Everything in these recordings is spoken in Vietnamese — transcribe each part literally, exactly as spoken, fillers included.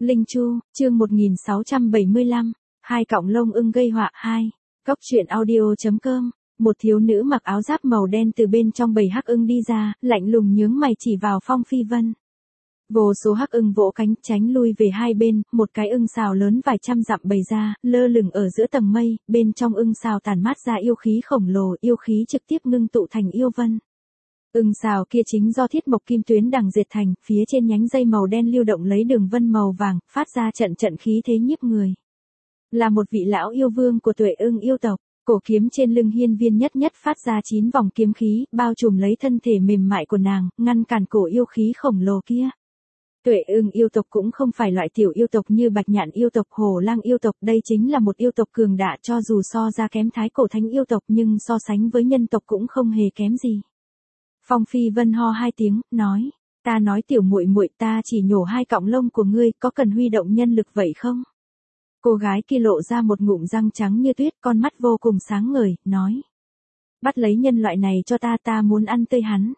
Linh Chu, chương một nghìn sáu trăm bảy mươi lăm, hai cọng lông ưng gây họa hai. Cốc truyện audio.com. Một thiếu nữ mặc áo giáp màu đen từ bên trong bầy hắc ưng đi ra, lạnh lùng nhướng mày chỉ vào Phong Phi Vân. Vô số hắc ưng vỗ cánh tránh lui về hai bên, một cái ưng sào lớn vài trăm dặm bày ra, lơ lửng ở giữa tầng mây, bên trong ưng sào tản mát ra yêu khí khổng lồ, yêu khí trực tiếp ngưng tụ thành yêu vân. Ưng sào kia chính do thiết mộc kim tuyến đằng dệt thành, phía trên nhánh dây màu đen lưu động lấy đường vân màu vàng, phát ra trận trận khí thế nhiếp người. Là một vị lão yêu vương của Tuệ Ưng yêu tộc, cổ kiếm trên lưng Hiên Viên Nhất Nhất phát ra chín vòng kiếm khí, bao trùm lấy thân thể mềm mại của nàng, ngăn cản cổ yêu khí khổng lồ kia. Tuệ Ưng yêu tộc cũng không phải loại tiểu yêu tộc như Bạch Nhạn yêu tộc, Hổ Lang yêu tộc, đây chính là một yêu tộc cường đại, cho dù so ra kém Thái Cổ Thánh yêu tộc nhưng so sánh với nhân tộc cũng không hề kém gì. Phong Phi Vân ho hai tiếng, nói, ta nói tiểu muội muội, ta chỉ nhổ hai cọng lông của ngươi, có cần huy động nhân lực vậy không? Cô gái kia lộ ra một ngụm răng trắng như tuyết, con mắt vô cùng sáng ngời, nói, bắt lấy nhân loại này cho ta, ta muốn ăn tươi hắn.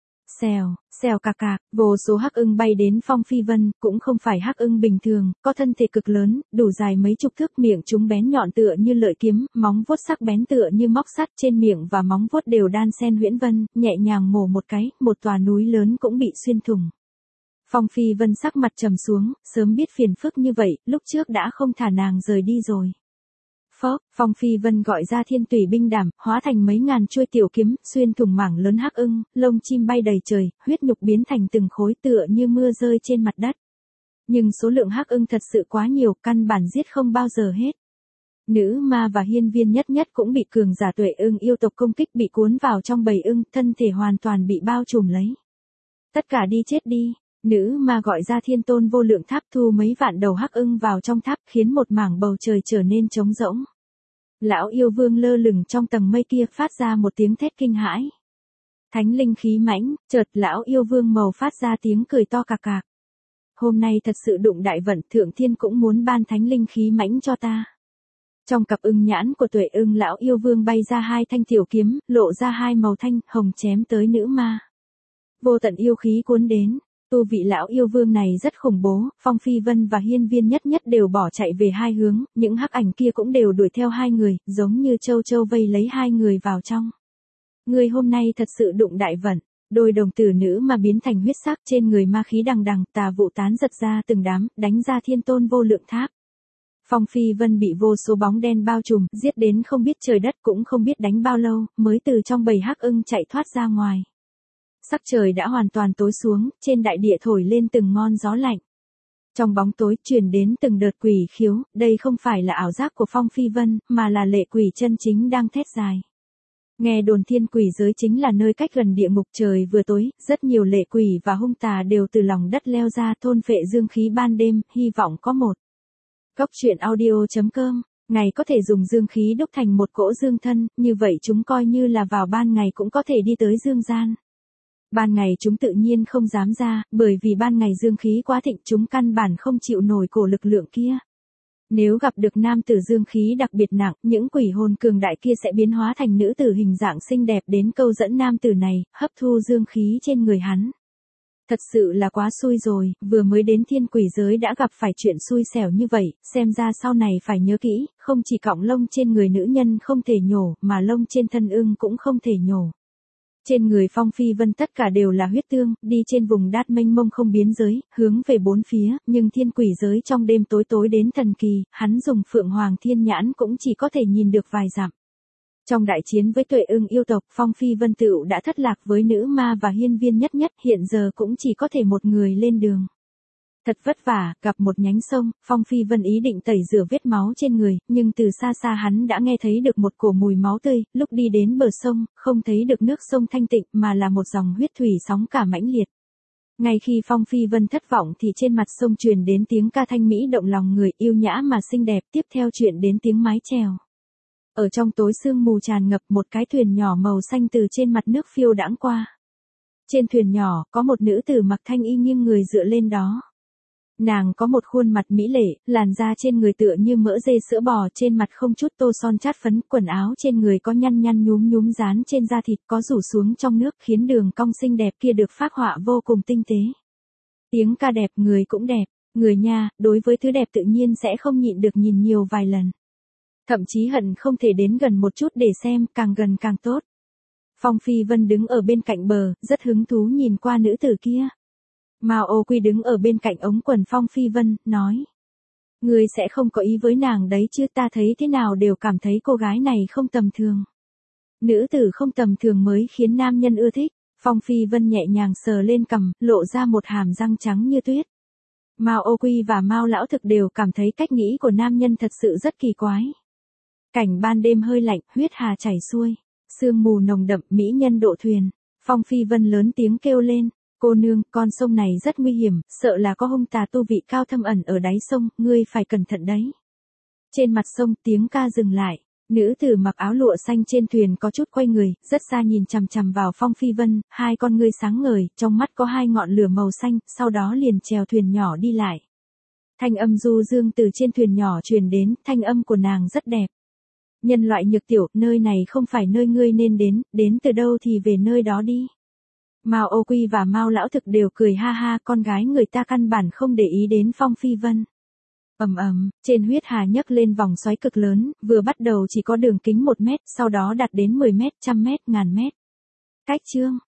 Xèo, xèo cạc cạc, vô số hắc ưng bay đến Phong Phi Vân, cũng không phải hắc ưng bình thường, có thân thể cực lớn, đủ dài mấy chục thước, miệng chúng bén nhọn tựa như lợi kiếm, móng vuốt sắc bén tựa như móc sắt, trên miệng và móng vuốt đều đan xen huyễn vân, nhẹ nhàng mổ một cái, một tòa núi lớn cũng bị xuyên thủng. Phong Phi Vân sắc mặt trầm xuống, sớm biết phiền phức như vậy, lúc trước đã không thả nàng rời đi rồi. Phốc, Phong Phi Vân gọi ra thiên tùy binh đảm, hóa thành mấy ngàn chuôi tiểu kiếm, xuyên thủng mảng lớn hắc ưng, lông chim bay đầy trời, huyết nhục biến thành từng khối tựa như mưa rơi trên mặt đất. Nhưng số lượng hắc ưng thật sự quá nhiều, căn bản giết không bao giờ hết. Nữ ma và Hiên Viên Nhất Nhất cũng bị cường giả Tuệ Ưng yêu tộc công kích, bị cuốn vào trong bầy ưng, thân thể hoàn toàn bị bao trùm lấy. Tất cả đi chết đi. Nữ ma gọi ra thiên tôn vô lượng tháp, thu mấy vạn đầu hắc ưng vào trong tháp, khiến một mảng bầu trời trở nên trống rỗng. Lão yêu vương lơ lửng trong tầng mây kia, phát ra một tiếng thét kinh hãi. Thánh linh khí mãnh, chợt lão yêu vương màu phát ra tiếng cười to cạc cạc. Hôm nay thật sự đụng đại vận, thượng thiên cũng muốn ban thánh linh khí mãnh cho ta. Trong cặp ưng nhãn của Tuệ Ưng, lão yêu vương bay ra hai thanh tiểu kiếm, lộ ra hai màu thanh hồng chém tới nữ ma. Vô tận yêu khí cuốn đến. Tu vị lão yêu vương này rất khủng bố, Phong Phi Vân và Hiên Viên Nhất Nhất đều bỏ chạy về hai hướng, những hắc ảnh kia cũng đều đuổi theo hai người, giống như châu châu vây lấy hai người vào trong. Người hôm nay thật sự đụng đại vận, đôi đồng tử nữ mà biến thành huyết sắc, trên người ma khí đằng đằng, tà vụ tán giật ra từng đám, đánh ra thiên tôn vô lượng tháp. Phong Phi Vân bị vô số bóng đen bao trùm, giết đến không biết trời đất, cũng không biết đánh bao lâu, mới từ trong bầy hắc ưng chạy thoát ra ngoài. Sắc trời đã hoàn toàn tối xuống, trên đại địa thổi lên từng ngọn gió lạnh. Trong bóng tối truyền đến từng đợt quỷ khiếu, đây không phải là ảo giác của Phong Phi Vân, mà là lệ quỷ chân chính đang thét dài. Nghe đồn thiên quỷ giới chính là nơi cách gần địa ngục, trời vừa tối, rất nhiều lệ quỷ và hung tà đều từ lòng đất leo ra thôn phệ dương khí ban đêm, hy vọng có một. Cốc truyện audio.com, ngày có thể dùng dương khí đúc thành một cỗ dương thân, như vậy chúng coi như là vào ban ngày cũng có thể đi tới dương gian. Ban ngày chúng tự nhiên không dám ra, bởi vì ban ngày dương khí quá thịnh, chúng căn bản không chịu nổi cổ lực lượng kia. Nếu gặp được nam tử dương khí đặc biệt nặng, những quỷ hồn cường đại kia sẽ biến hóa thành nữ tử hình dạng xinh đẹp đến câu dẫn nam tử này, hấp thu dương khí trên người hắn. Thật sự là quá xui rồi, vừa mới đến thiên quỷ giới đã gặp phải chuyện xui xẻo như vậy, xem ra sau này phải nhớ kỹ, không chỉ cọng lông trên người nữ nhân không thể nhổ, mà lông trên thân ưng cũng không thể nhổ. Trên người Phong Phi Vân tất cả đều là huyết tương, đi trên vùng đát mênh mông không biên giới, hướng về bốn phía, nhưng thiên quỷ giới trong đêm tối tối đến thần kỳ, hắn dùng Phượng Hoàng Thiên Nhãn cũng chỉ có thể nhìn được vài dặm. Trong đại chiến với Tuệ Ưng yêu tộc, Phong Phi Vân tựu đã thất lạc với nữ ma và Hiên Viên Nhất Nhất, hiện giờ cũng chỉ có thể một người lên đường. Thật vất vả, gặp một nhánh sông, Phong Phi Vân ý định tẩy rửa vết máu trên người, nhưng từ xa xa hắn đã nghe thấy được một cổ mùi máu tươi, lúc đi đến bờ sông, không thấy được nước sông thanh tịnh mà là một dòng huyết thủy sóng cả mãnh liệt. Ngay khi Phong Phi Vân thất vọng thì trên mặt sông truyền đến tiếng ca thanh mỹ động lòng người, yêu nhã mà xinh đẹp, tiếp theo chuyện đến tiếng mái chèo. Ở trong tối sương mù tràn ngập, một cái thuyền nhỏ màu xanh từ trên mặt nước phiêu đãng qua. Trên thuyền nhỏ, có một nữ tử mặc thanh y nghiêng người dựa lên đó. Nàng có một khuôn mặt mỹ lệ, làn da trên người tựa như mỡ dê sữa bò, trên mặt không chút tô son chát phấn, quần áo trên người có nhăn nhăn nhúm nhúm dán trên da thịt, có rủ xuống trong nước, khiến đường cong xinh đẹp kia được phác họa vô cùng tinh tế. Tiếng ca đẹp, người cũng đẹp. Người nha, đối với thứ đẹp tự nhiên sẽ không nhịn được nhìn nhiều vài lần. Thậm chí hận không thể đến gần một chút để xem, càng gần càng tốt. Phong Phi Vân đứng ở bên cạnh bờ, rất hứng thú nhìn qua nữ tử kia. Mao Ô Quy đứng ở bên cạnh ống quần Phong Phi Vân, nói. Ngươi sẽ không có ý với nàng đấy chứ, ta thấy thế nào đều cảm thấy cô gái này không tầm thường. Nữ tử không tầm thường mới khiến nam nhân ưa thích. Phong Phi Vân nhẹ nhàng sờ lên cằm, lộ ra một hàm răng trắng như tuyết. Mao Ô Quy và Mao Lão Thực đều cảm thấy cách nghĩ của nam nhân thật sự rất kỳ quái. Cảnh ban đêm hơi lạnh, huyết hà chảy xuôi, sương mù nồng đậm, mỹ nhân độ thuyền. Phong Phi Vân lớn tiếng kêu lên, cô nương, con sông này rất nguy hiểm, sợ là có hung tà tu vị cao thâm ẩn ở đáy sông, ngươi phải cẩn thận đấy. Trên mặt sông tiếng ca dừng lại, nữ tử mặc áo lụa xanh trên thuyền có chút quay người, rất xa nhìn chằm chằm vào Phong Phi Vân, hai con ngươi sáng ngời, trong mắt có hai ngọn lửa màu xanh, sau đó liền chèo thuyền nhỏ đi lại. Thanh âm du dương từ trên thuyền nhỏ truyền đến, thanh âm của nàng rất đẹp. Nhân loại nhược tiểu, nơi này không phải nơi ngươi nên đến, đến từ đâu thì về nơi đó đi. Mao Ô Quy và Mao Lão Thực đều cười ha ha, con gái người ta căn bản không để ý đến Phong Phi Vân. Ầm ầm, trên huyết hà nhấc lên vòng xoáy cực lớn, vừa bắt đầu chỉ có đường kính một mét, sau đó đạt đến mười mét, trăm mét, ngàn mét. Cách chương